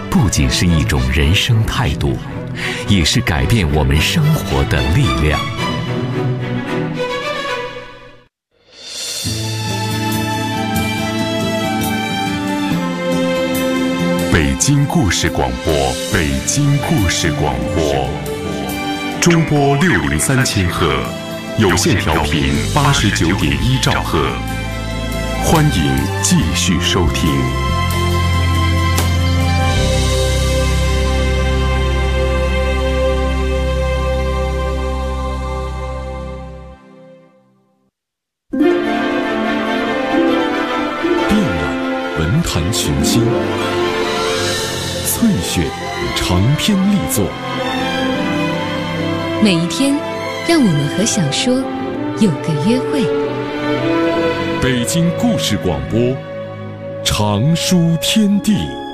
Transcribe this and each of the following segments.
不仅是一种人生态度，也是改变我们生活的力量。 北京故事广播，北京故事广播，中波603赫，有线调频89.1兆赫，欢迎继续收听。 遍览文坛群星，萃选长篇力作。 每一天，让我们和小说有个约会。 北京故事广播，长书天地。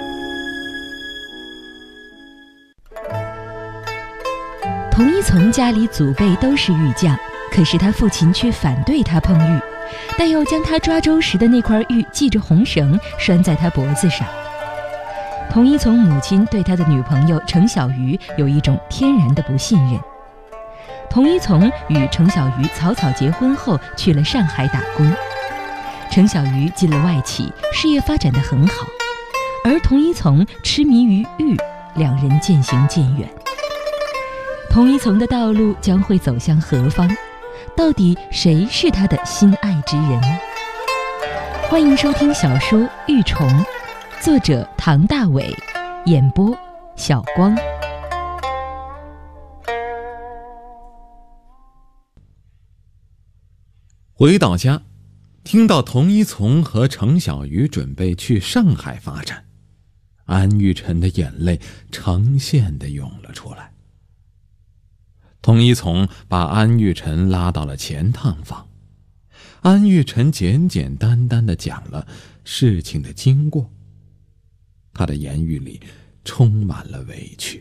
童一从家里祖辈都是玉匠，可是他父亲却反对他碰玉，但又将他抓周时的那块玉系着红绳拴在他脖子上。童一从母亲对他的女朋友程小鱼有一种天然的不信任。童一从与程小鱼草草结婚后去了上海打工，程小鱼进了外企，事业发展得很好，而童一从痴迷于玉，两人渐行渐远。童一从的道路将会走向何方？到底谁是他的心爱之人？欢迎收听小说《玉虫》，作者唐大伟，演播小光。 回到家，听到童一从和程小鱼准备去上海发展，安玉辰的眼泪成线地涌了出来。童一从把安玉辰拉到了前趟房，安玉辰简简单单地讲了事情的经过，他的言语里充满了委屈。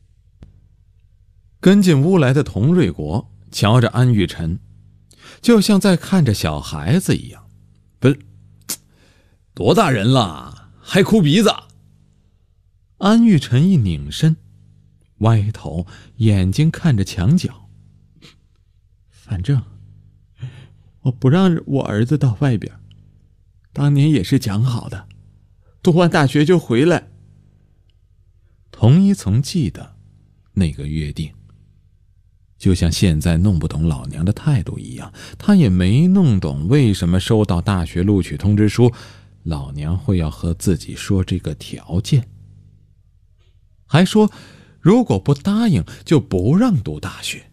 跟进屋来的童瑞国瞧着安玉辰，就像在看着小孩子一样。不是，多大人了还哭鼻子？安玉辰一拧身，歪头眼睛看着墙角。反正我不让我儿子到外边，当年也是讲好的，读完大学就回来。童一从记得那个约定，就像现在弄不懂老娘的态度一样，他也没弄懂为什么收到大学录取通知书，老娘会要和自己说这个条件，还说如果不答应就不让读大学。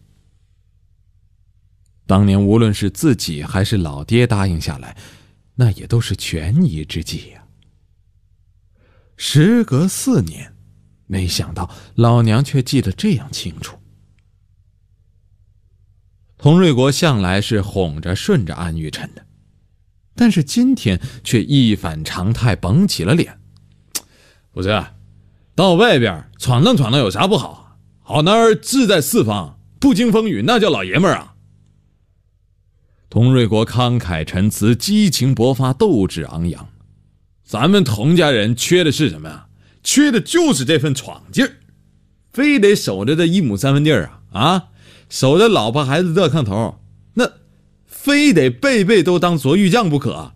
当年无论是自己还是老爹答应下来，那也都是权宜之计呀。时隔4年，没想到老娘却记得这样清楚。童瑞国向来是哄着顺着安玉辰的，但是今天却一反常态，绷起了脸。不是，到外边闯荡闯荡有啥不好？好男儿志在四方，不经风雨那叫老爷们儿啊！童瑞国慷慨陈词，激情勃发，斗志昂扬。咱们童家人缺的是什么呀？缺的就是这份闯劲儿，非得守着这1亩3分地啊！守着老婆孩子热炕头，那非得辈辈都当卓玉匠不可。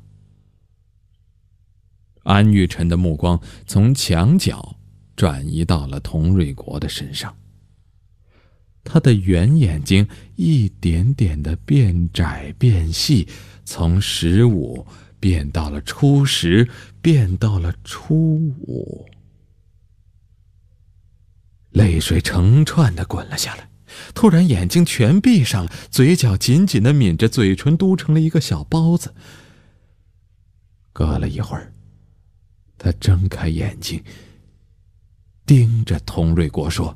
安玉辰的目光从墙角转移到了童瑞国的身上，他的圆眼睛一点点的变窄变细，从15变到了初10，变到了初5，泪水成串的滚了下来。突然眼睛全闭上了，嘴角紧紧地抿着，嘴唇嘟成了一个小包子。隔了一会儿，他睁开眼睛，盯着童瑞国说：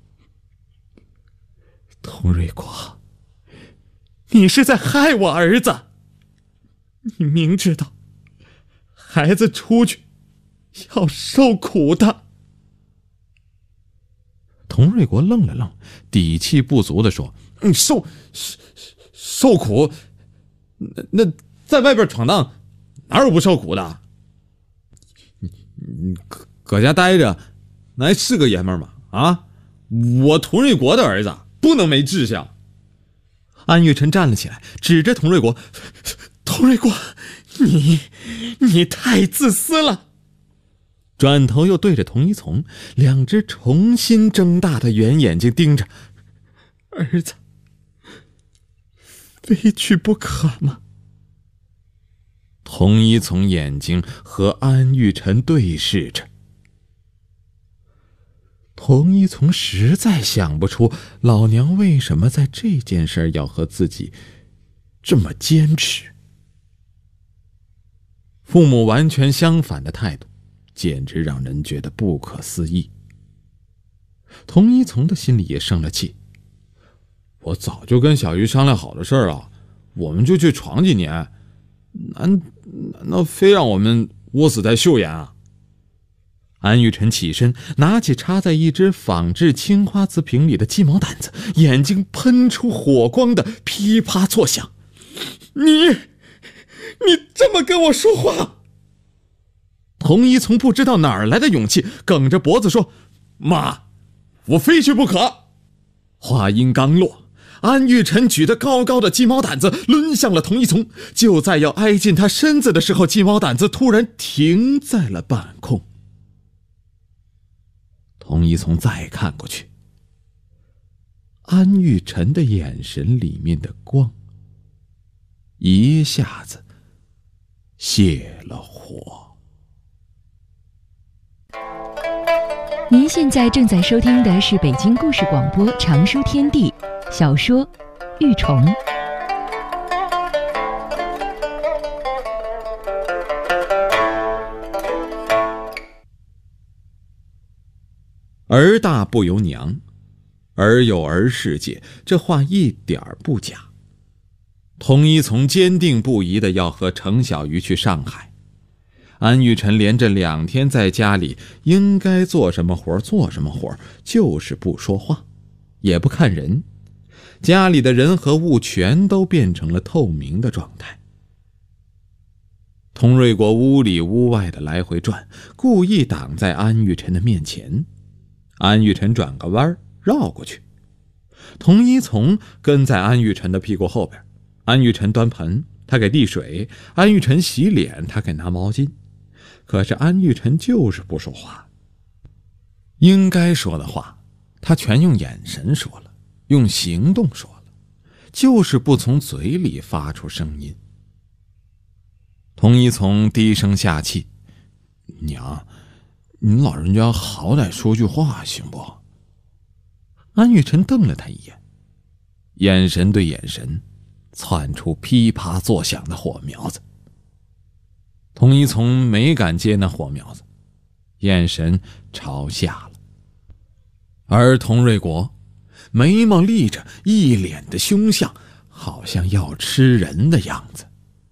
童瑞国，你是在害我儿子，你明知道孩子出去要受苦的。童瑞国愣了愣，底气不足地说：受苦？那在外边闯荡哪有不受苦的？你搁家待着那还是个爷们儿吗？啊，我佟瑞国的儿子不能没志向。安玉成站了起来，指着佟瑞国：“佟瑞国，你太自私了。”转头又对着佟一从，两只重新睁大的圆眼睛盯着：“儿子，非去不可吗？”佟一从眼睛和安玉成对视着。佟一从实在想不出老娘为什么在这件事要和自己这么坚持。父母完全相反的态度，简直让人觉得不可思议。佟一从的心里也生了气，我早就跟小鱼商量好的事了，我们就去闯几年，难道非让我们窝死在岫岩啊？安玉成起身，拿起插在一只仿制青花瓷瓶里的鸡毛掸子，眼睛喷出火光的噼啪作响。你这么跟我说话？佟一从不知道哪儿来的勇气，梗着脖子说：“妈，我非去不可。”话音刚落，安玉成举得高高的鸡毛掸子抡向了佟一从，就在要挨近他身子的时候，鸡毛掸子突然停在了半空。佟一从再看过去，安玉成的眼神里面的光一下子泄了火。 您现在正在收听的是北京故事广播长书天地小说《玉虫》。 儿大不由娘，儿有儿世界，这话一点儿不假。佟一从坚定不移地要和程小鱼去上海。安玉成连着2天在家里，应该做什么活做什么活，就是不说话，也不看人。家里的人和物全都变成了透明的状态。佟瑞国屋里屋外的来回转，故意挡在安玉成的面前。安玉成转个弯绕过去，佟一从跟在安玉成的屁股后边。安玉成端盆，他给递水；安玉成洗脸，他给拿毛巾。可是安玉成就是不说话，应该说的话他全用眼神说了，用行动说了，就是不从嘴里发出声音。佟一从低声下气：“娘，您老人家好歹说句话行不？”安玉成瞪了他一眼，眼神对眼神，窜出噼啪作响的火苗子。佟一从没敢接那火苗子，眼神朝下了。而佟瑞国眉毛立着，一脸的凶相，好像要吃人的样子。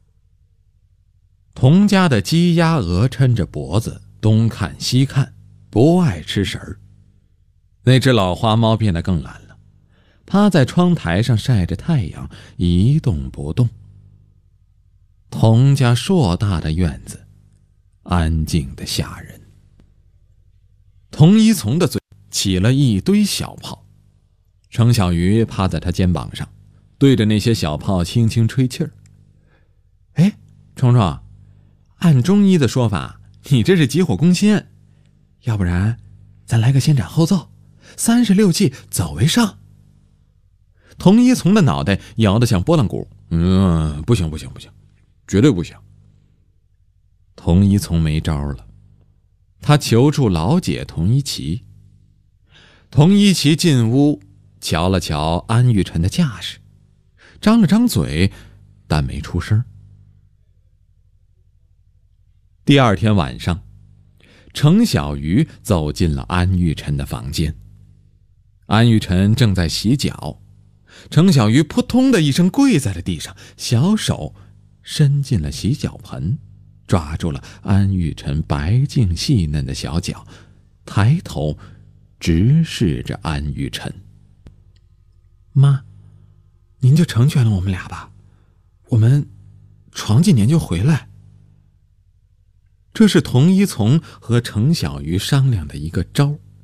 佟家的鸡鸭鹅抻着脖子东看西看，不爱吃食儿。那只老花猫变得更懒了，趴在窗台上晒着太阳，一动不动。佟家硕大的院子安静的吓人。佟一从的嘴起了一堆小泡，程小鱼趴在他肩膀上，对着那些小泡轻轻吹气儿。哎，虫虫，按中医的说法，你这是急火攻心，要不然咱来个先斩后奏，36计走为上。佟一从的脑袋摇得像拨浪鼓，不行，绝对不行。佟一从没招了，他求助老姐佟一奇。佟一奇进屋瞧了瞧安玉成的架势，张了张嘴，但没出声。第二天晚上，程小鱼走进了安玉成的房间。安玉成正在洗脚，程小鱼扑通的一声跪在了地上，小手伸进了洗脚盆，抓住了安玉成白净细嫩的小脚，抬头直视着安玉成。妈，您就成全了我们俩吧，我们闯几年就回来。这是佟一从和程小鱼商量的一个招，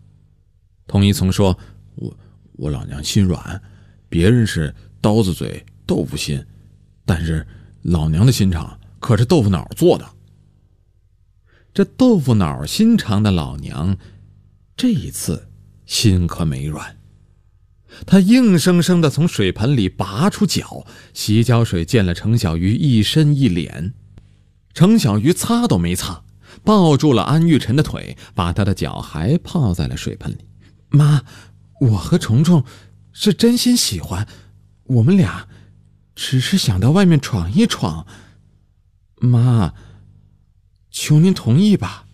童一从说：“我老娘心软，别人是刀子嘴豆腐心，但是老娘的心肠可是豆腐脑做的。”这豆腐脑心肠的老娘，这一次心可没软。她硬生生地从水盆里拔出脚，洗脚水溅了程小鱼一身一脸。程小鱼擦都没擦，抱住了安玉晨的腿，把他的脚还泡在了水盆里。妈，我和虫虫是真心喜欢，我们俩只是想到外面闯一闯。妈，求您同意吧。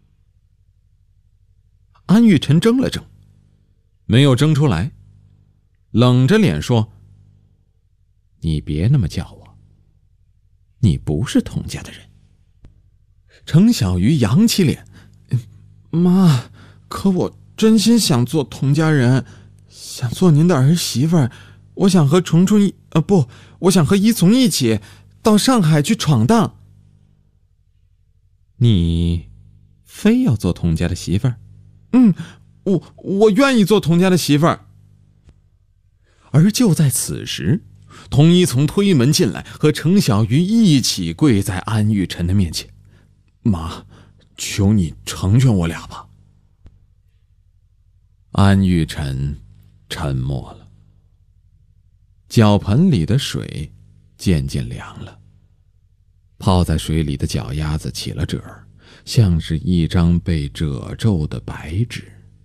安玉晨怔了怔，没有怔出来，冷着脸说：“你别那么叫我，你不是童家的人。”程小鱼扬起脸：“妈，可我真心想做童家人，想做您的儿媳妇儿。我想和虫虫我想和依从一起到上海去闯荡。”你非要做童家的媳妇儿？我愿意做童家的媳妇儿。而就在此时，童一从推门进来，和程小鱼一起跪在安玉晨的面前：“妈，求你成全我俩吧。”安玉晨沉默了，脚盆里的水渐渐凉了，泡在水里的脚丫子起了褶儿，像是一张被褶皱的白纸。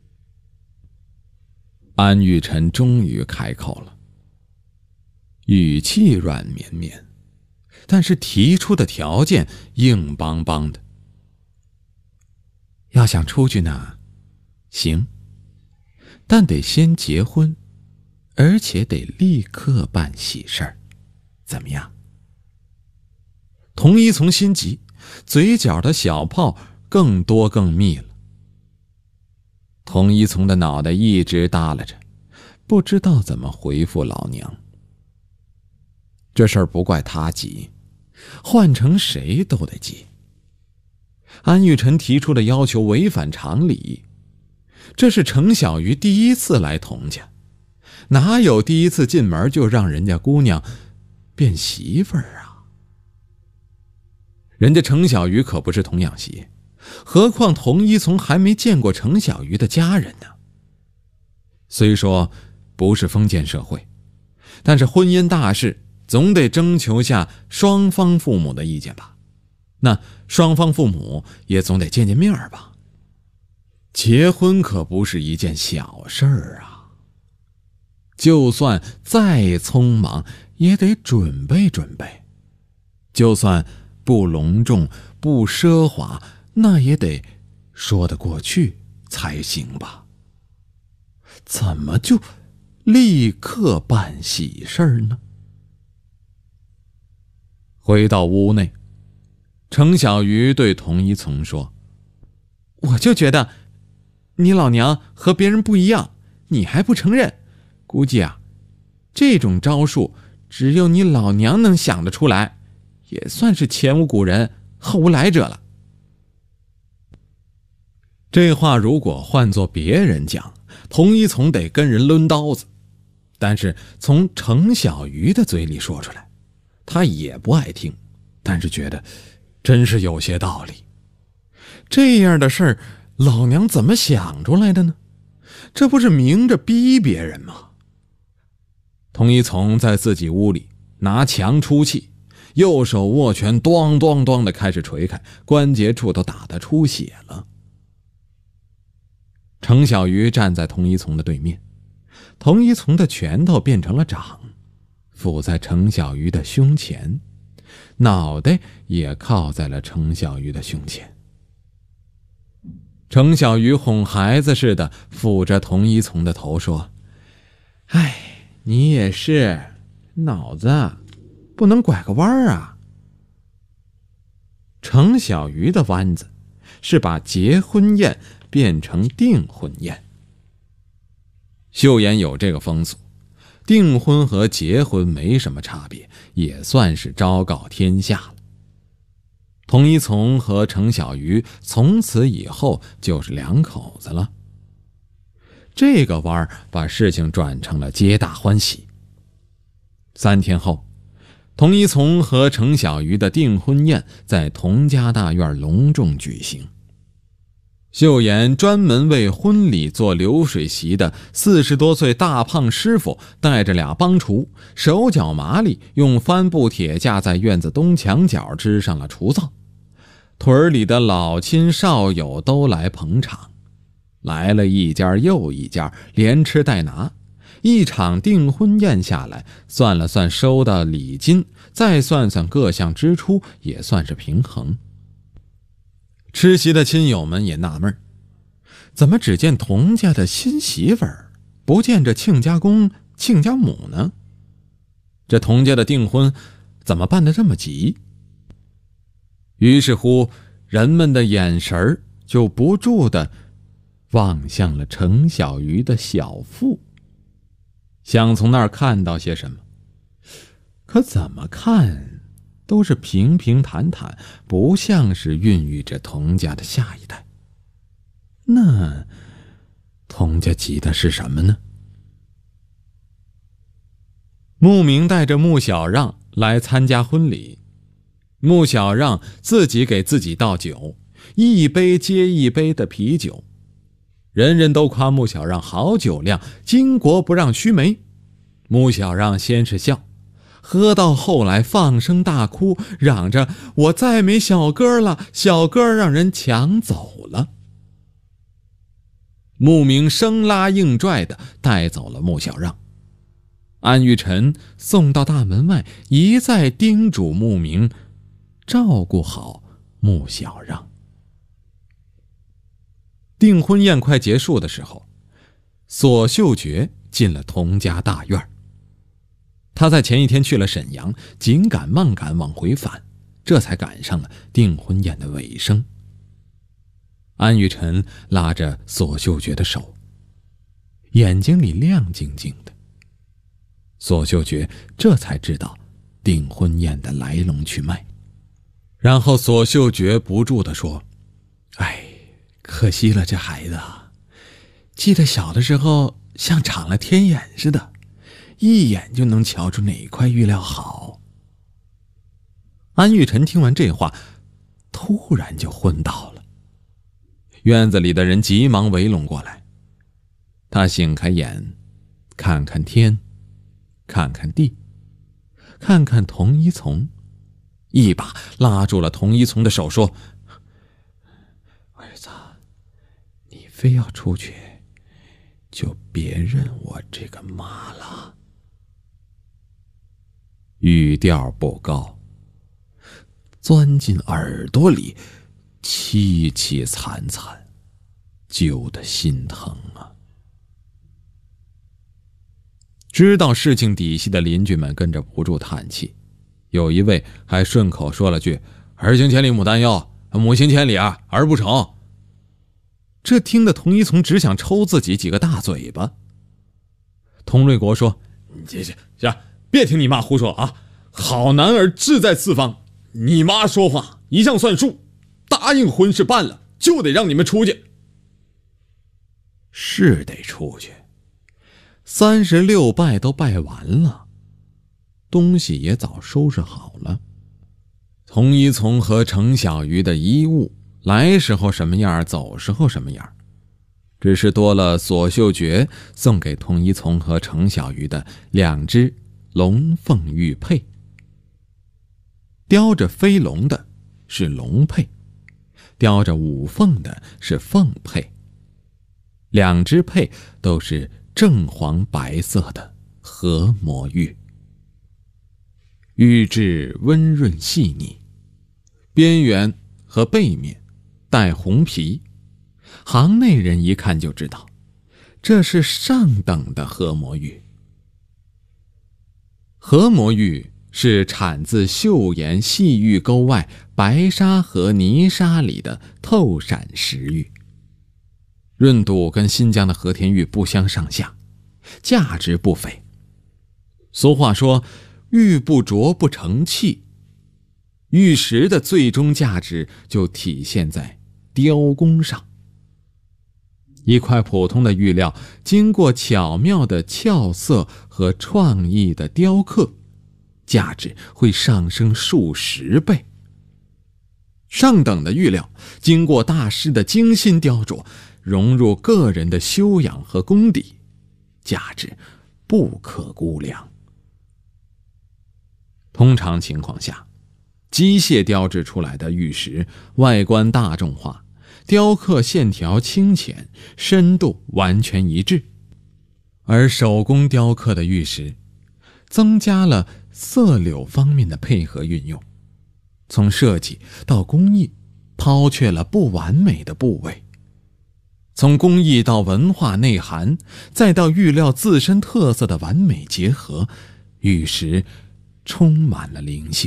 安玉晨终于开口了，语气软绵绵，但是提出的条件硬邦邦的。要想出去呢，行，但得先结婚，而且得立刻办喜事儿，怎么样？童一从心急，嘴角的小泡更多更密了。童一从的脑袋一直耷拉着，不知道怎么回复老娘。这事儿不怪他急，换成谁都得急。安玉晨提出的要求违反常理，这是程小鱼第一次来童家，哪有第一次进门就让人家姑娘变媳妇儿啊？人家程小鱼可不是童养媳，何况童一从还没见过程小鱼的家人呢。虽说不是封建社会，但是婚姻大事总得征求下双方父母的意见吧，那双方父母也总得见见面吧。结婚可不是一件小事儿啊，就算再匆忙也得准备准备，就算不隆重不奢华，那也得说得过去才行吧。怎么就立刻办喜事儿呢？回到屋内，程小鱼对童一从说：“我就觉得你老娘和别人不一样，你还不承认，估计啊，这种招数只有你老娘能想得出来，也算是前无古人后无来者了。”这话如果换作别人讲，童一从得跟人抡刀子，但是从程小鱼的嘴里说出来，他也不爱听，但是觉得真是有些道理。这样的事儿，老娘怎么想出来的呢？这不是明着逼别人吗？童一从在自己屋里拿墙出气，右手握拳咚咚咚地开始捶开，关节处都打得出血了。程小鱼站在童一从的对面，童一从的拳头变成了掌，附在程小鱼的胸前，脑袋也靠在了程小鱼的胸前。程小鱼哄孩子似的抚着童一从的头说：“哎，你也是，脑子不能拐个弯啊。”程小鱼的弯子是把结婚宴变成订婚宴。岫岩有这个风俗，订婚和结婚没什么差别，也算是昭告天下了。童一从和程小鱼从此以后就是两口子了。 这个弯儿把事情转成了皆大欢喜。3天后，童一从和程小鱼的订婚宴在童家大院隆重举行。秀妍专门为婚礼做流水席的40多岁大胖师傅带着2帮厨，手脚麻利，用帆布铁架在院子东墙角支上了厨灶。屯里的老亲少友都来捧场，来了一家又一家，连吃带拿。一场订婚宴下来，算了算收的礼金，再算算各项支出，也算是平衡。吃席的亲友们也纳闷，怎么只见童家的新媳妇儿，不见这亲家公亲家母呢？这童家的订婚怎么办得这么急？于是乎，人们的眼神就不住地望向了程小鱼的小腹，想从那儿看到些什么，可怎么看都是平平坦坦，不像是孕育着童家的下一代。那童家急的是什么呢？穆明带着穆小让来参加婚礼，穆小让自己给自己倒酒，一杯接一杯的啤酒，人人都夸穆小让好酒量，巾帼不让须眉。穆小让先是笑，喝到后来放声大哭，嚷着我再没小哥了，小哥让人抢走了。穆明生拉硬拽的带走了穆小让，安玉晨送到大门外，一再叮嘱穆明照顾好穆小让。订婚宴快结束的时候，索秀觉进了童家大院。他在前一天去了沈阳，紧赶慢赶往回返，这才赶上了订婚宴的尾声。安玉晨拉着索秀觉的手，眼睛里亮晶晶的。索秀觉这才知道订婚宴的来龙去脉。然后索秀觉不住地说，哎，可惜了这孩子啊，记得小的时候像长了天眼似的，一眼就能瞧出哪块玉料好。安玉晨听完这话，突然就昏倒了。院子里的人急忙围拢过来，他醒开眼，看看天，看看地，看看童一从，一把拉住了童一从的手说，儿子，你非要出去，就别认我这个妈了。语调不高，钻进耳朵里，凄凄惨惨，揪得心疼啊。知道事情底细的邻居们跟着不住叹气，有一位还顺口说了句，儿行千里母担忧，母行千里啊，儿不成。这听得童一从只想抽自己几个大嘴巴。童瑞国说，这别听你妈胡说啊，好男儿志在四方，你妈说话一向算数，答应婚事办了，就得让你们出去。是得出去，36拜都拜完了，东西也早收拾好了。童一从和程小鱼的衣物，来时候什么样，走时候什么样，只是多了索秀觉送给童一从和程小鱼的2只龙凤玉佩。雕着飞龙的是龙佩，雕着五凤的是凤佩，2只佩都是正黄白色的合模玉，玉质温润细腻，边缘和背面带红皮，行内人一看就知道，这是上等的合模玉。合模玉是产自岫岩细玉沟外白沙和泥沙里的透闪石玉，润度跟新疆的和田玉不相上下，价值不菲。俗话说，玉不琢不成器，玉石的最终价值就体现在雕工上。 一块普通的玉料，经过巧妙的校色和创意的雕刻，价值会上升数十倍。上等的玉料，经过大师的精心雕琢，融入个人的修养和功底，价值不可估量。通常情况下，机械雕制出来的玉石外观大众化，雕刻线条清浅，深度完全一致。而手工雕刻的玉石增加了色柳方面的配合运用，从设计到工艺抛却了不完美的部位，从工艺到文化内涵，再到玉料自身特色的完美结合，玉石充满了灵性。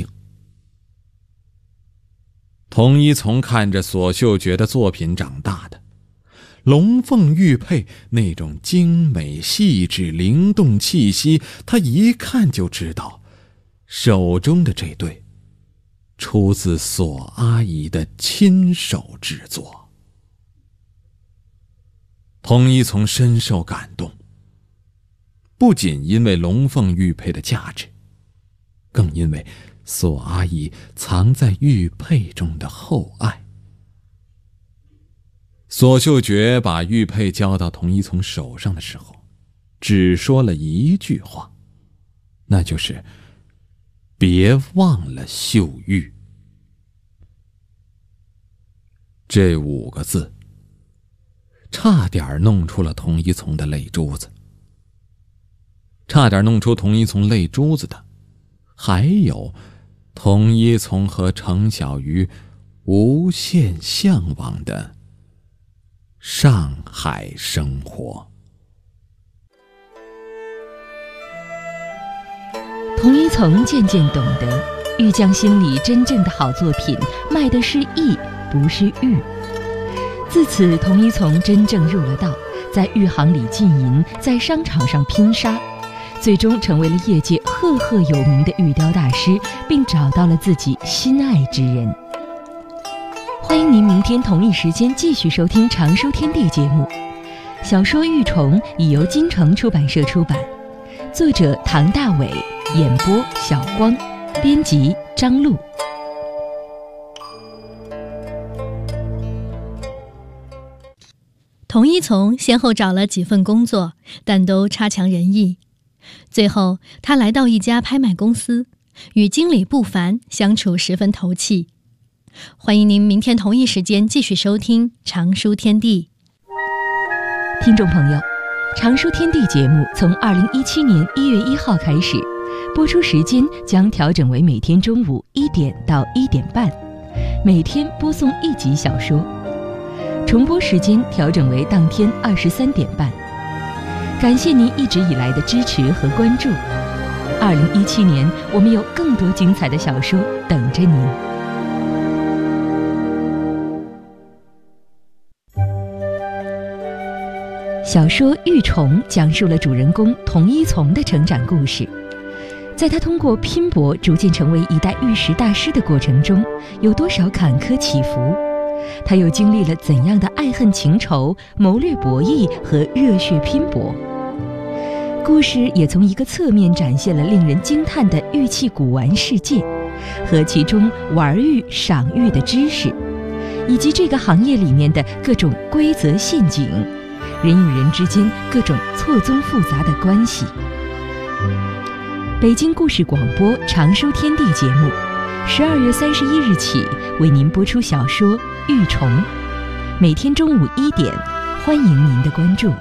童一从看着索秀觉的作品长大的，龙凤玉佩那种精美细致灵动气息，他一看就知道手中的这对出自索阿姨的亲手制作。童一从深受感动，不仅因为龙凤玉佩的价值，更因为索阿姨藏在玉佩中的厚爱。索秀觉把玉佩交到童一从手上的时候，只说了一句话，那就是别忘了绣玉。这5个字差点弄出了童一从的泪珠子。差点弄出童一从泪珠子的，还有童一从和程小鱼无限向往的上海生活。 童一从渐渐懂得，玉匠心里真正的好作品卖的是艺，不是玉。自此，童一从真正入了道，在玉行里浸淫，在商场上拼杀，最终成为了业界赫赫有名的玉雕大师，并找到了自己心爱之人。欢迎您明天同一时间继续收听《常书天地》节目。小说《玉虫》已由金城出版社出版，作者唐大伟，演播小光，编辑张璐。 童一从先后找了几份工作，但都差强人意。最后，他来到一家拍卖公司，与经理不凡相处十分投契。欢迎您明天同一时间继续收听《常书天地》。 听众朋友，《常书天地》节目从2017年1月1号开始，播出时间将调整为每天中午1点到1点半，每天播送1集小说。重播时间调整为当天23点半。感谢您一直以来的支持和关注。2017年，我们有更多精彩的小说等着您。小说《玉虫》讲述了主人公童一从的成长故事。在他通过拼搏逐渐成为一代玉石大师的过程中，有多少坎坷起伏？他又经历了怎样的爱恨情仇、谋略博弈和热血拼搏？故事也从一个侧面展现了令人惊叹的玉器古玩世界，和其中玩玉、赏玉的知识，以及这个行业里面的各种规则陷阱，人与人之间各种错综复杂的关系。北京故事广播《常书天地》节目12月31日起为您播出小说《玉虫》，每天中午1点，欢迎您的关注。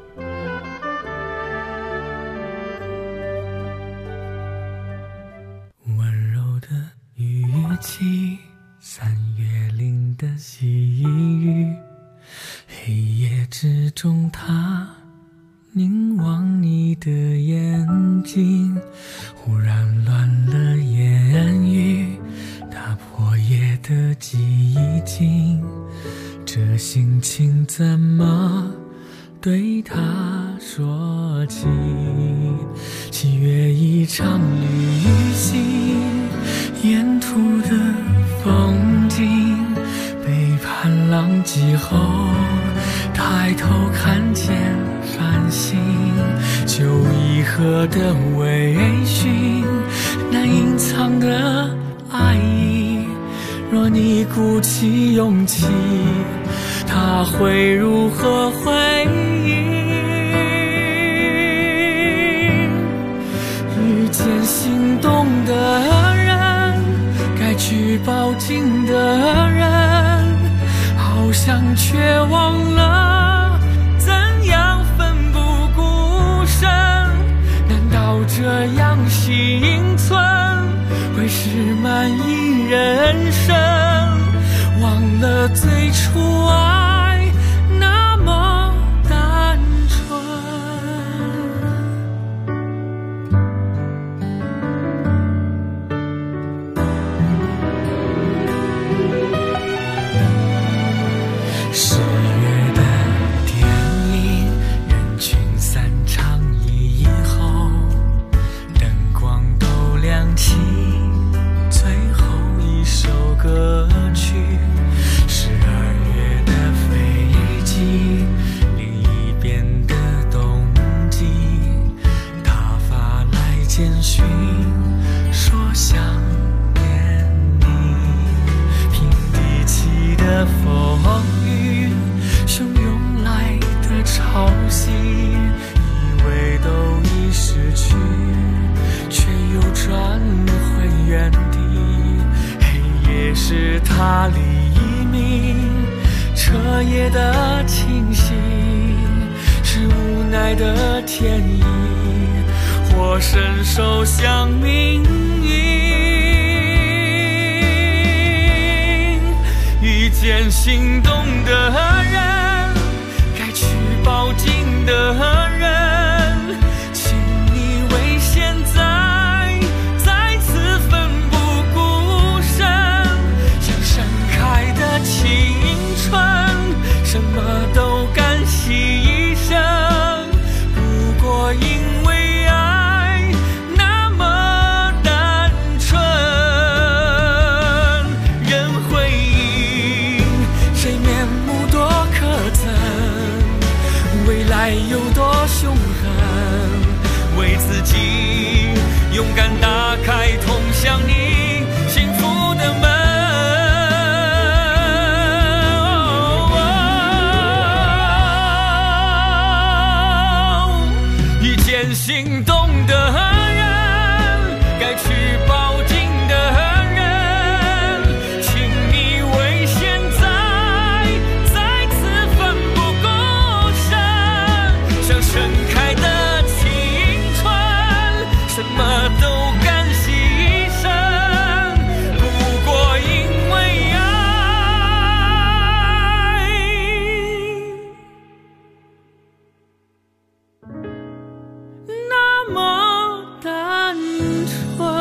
温柔的语气，三月岭的细雨，黑夜之中他凝望你的眼睛，忽然乱了言语，打破夜的寂静，这心情怎么对他说起？七月一场旅行，沿途的风景，背叛浪迹后抬头看见繁星，就一河的微醺，那隐藏的爱意，若你鼓起勇气，它会如何回应？遇见心动的人，该去报警的人，好像却忘了怎样奋不顾身。难道这样幸存会是满意人生？忘了最初爱那么单纯。10月的电影，人群散场以后，灯光都亮起，最后一首歌曲。12月的飞机，另一边的冬季，他发来简讯说想念你。平地起的风雨，汹涌来的潮汐，以为都已失去，却又转回原地。黑夜是他黎明，彻夜的清醒，是无奈的天意，或伸手向命运。遇见心动的人，该去报警的人，请你为现在再次奋不顾身。像盛开的青春，什么都敢牺牲，不过因为爱那么单纯。人回应，谁面目多可憎，未来有多凶狠，为自己勇敢打开通向你幸福的门。遇见心动的人，该去报警的人，请你为现在再次奋不顾身。像盛开的青春，什么都敢牺牲，不过因为爱那么单纯。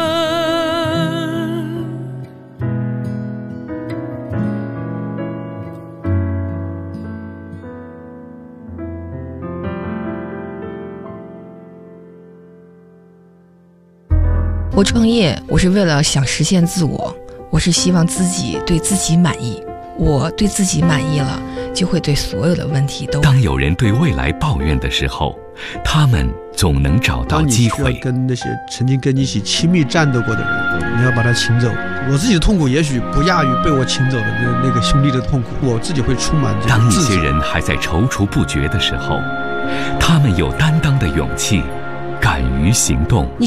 我创业，我是为了想实现自我，我是希望自己对自己满意。我对自己满意了，就会对所有的问题都。 当有人对未来抱怨的时候，他们总能找到机会。 当你需要跟那些曾经跟你一起亲密战斗过的人，你要把他请走。我自己的痛苦也许不亚于被我请走的那个兄弟的痛苦，我自己会充满这个当一自责。 些人还在踌躇不决的时候，他们有担当的勇气，敢于行动。